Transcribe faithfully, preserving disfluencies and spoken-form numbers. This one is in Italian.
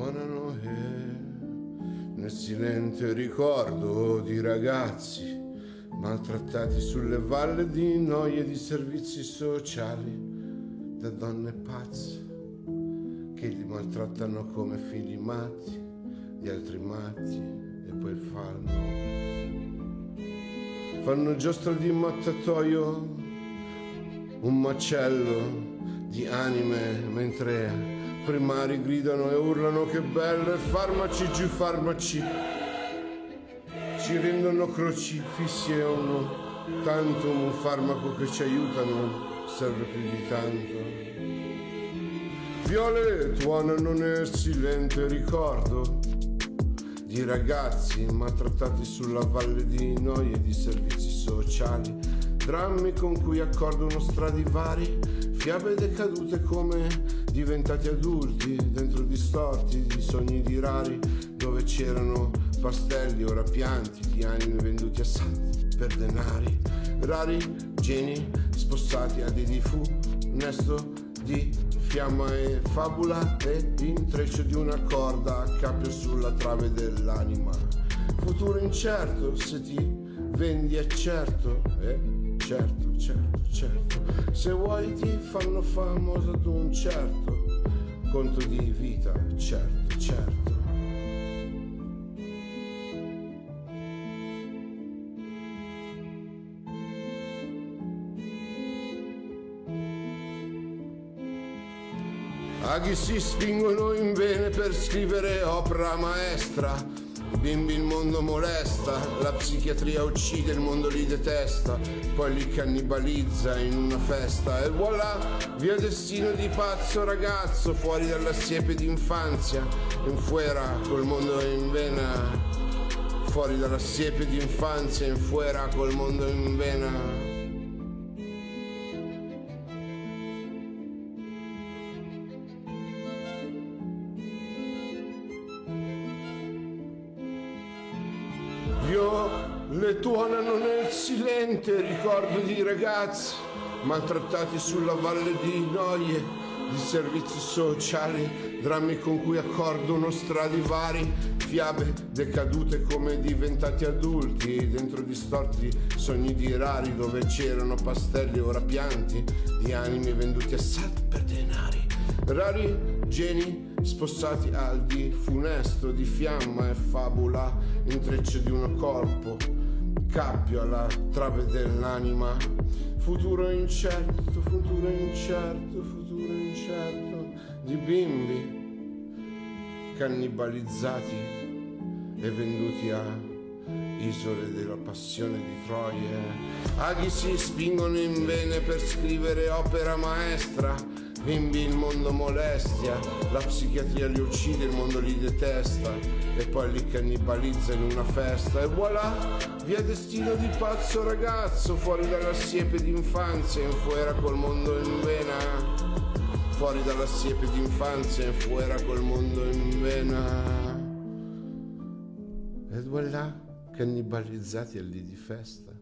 tuonano e nel silente ricordo di ragazzi maltrattati sulle valle di noie di servizi sociali da donne pazze che li maltrattano come figli matti di altri matti e poi fanno fanno giostra di mattatoio un macello di anime mentre primari gridano e urlano che bello e farmaci giù farmaci ci rendono crocifissi e uno tanto un farmaco che ci aiuta non serve più di tanto. Viole tuonano nel silente ricordo di ragazzi maltrattati sulla valle di noie di servizi sociali, drammi con cui accordono Stradivari, fiabe decadute come diventati adulti dentro distorti di sogni di rari dove c'erano pastelli ora pianti di anime venduti a salti per denari, rari geni spostati a dei di funesto di fiamma e fabula e intreccio di una corda a cappio sulla trave dell'anima, futuro incerto se ti vendi è certo, eh, certo, certo, certo, se vuoi ti fanno famoso ad un certo conto di vita, certo, certo. Aghi si spingono in vene per scrivere opera maestra, bimbi il mondo molesta, la psichiatria uccide, il mondo li detesta, poi li cannibalizza in una festa e voilà, via destino di pazzo ragazzo, fuori dalla siepe d'infanzia, in fuera col mondo in vena, fuori dalla siepe d'infanzia, in fuera col mondo in vena. Le tuonano nel silente ricordo di ragazzi maltrattati sulla valle di noie di servizi sociali, drammi con cui accordono Stradivari, fiabe decadute come diventati adulti dentro distorti sogni di rari dove c'erano pastelli ora pianti di anime venduti a salti per denari, rari geni spossati al di funesto di fiamma e fabula, intreccio di un corpo, cappio alla trave dell'anima, futuro incerto, futuro incerto, futuro incerto, di bimbi cannibalizzati e venduti a isole della passione di Troia. Aghi si spingono in vene per scrivere opera maestra, bimbi il mondo molestia, la psichiatria li uccide, il mondo li detesta e poi li cannibalizza in una festa e voilà, via destino di pazzo ragazzo, fuori dalla siepe d'infanzia, in fuera col mondo in vena, fuori dalla siepe d'infanzia, in fuera col mondo in vena e voilà, cannibalizzati al lì di festa.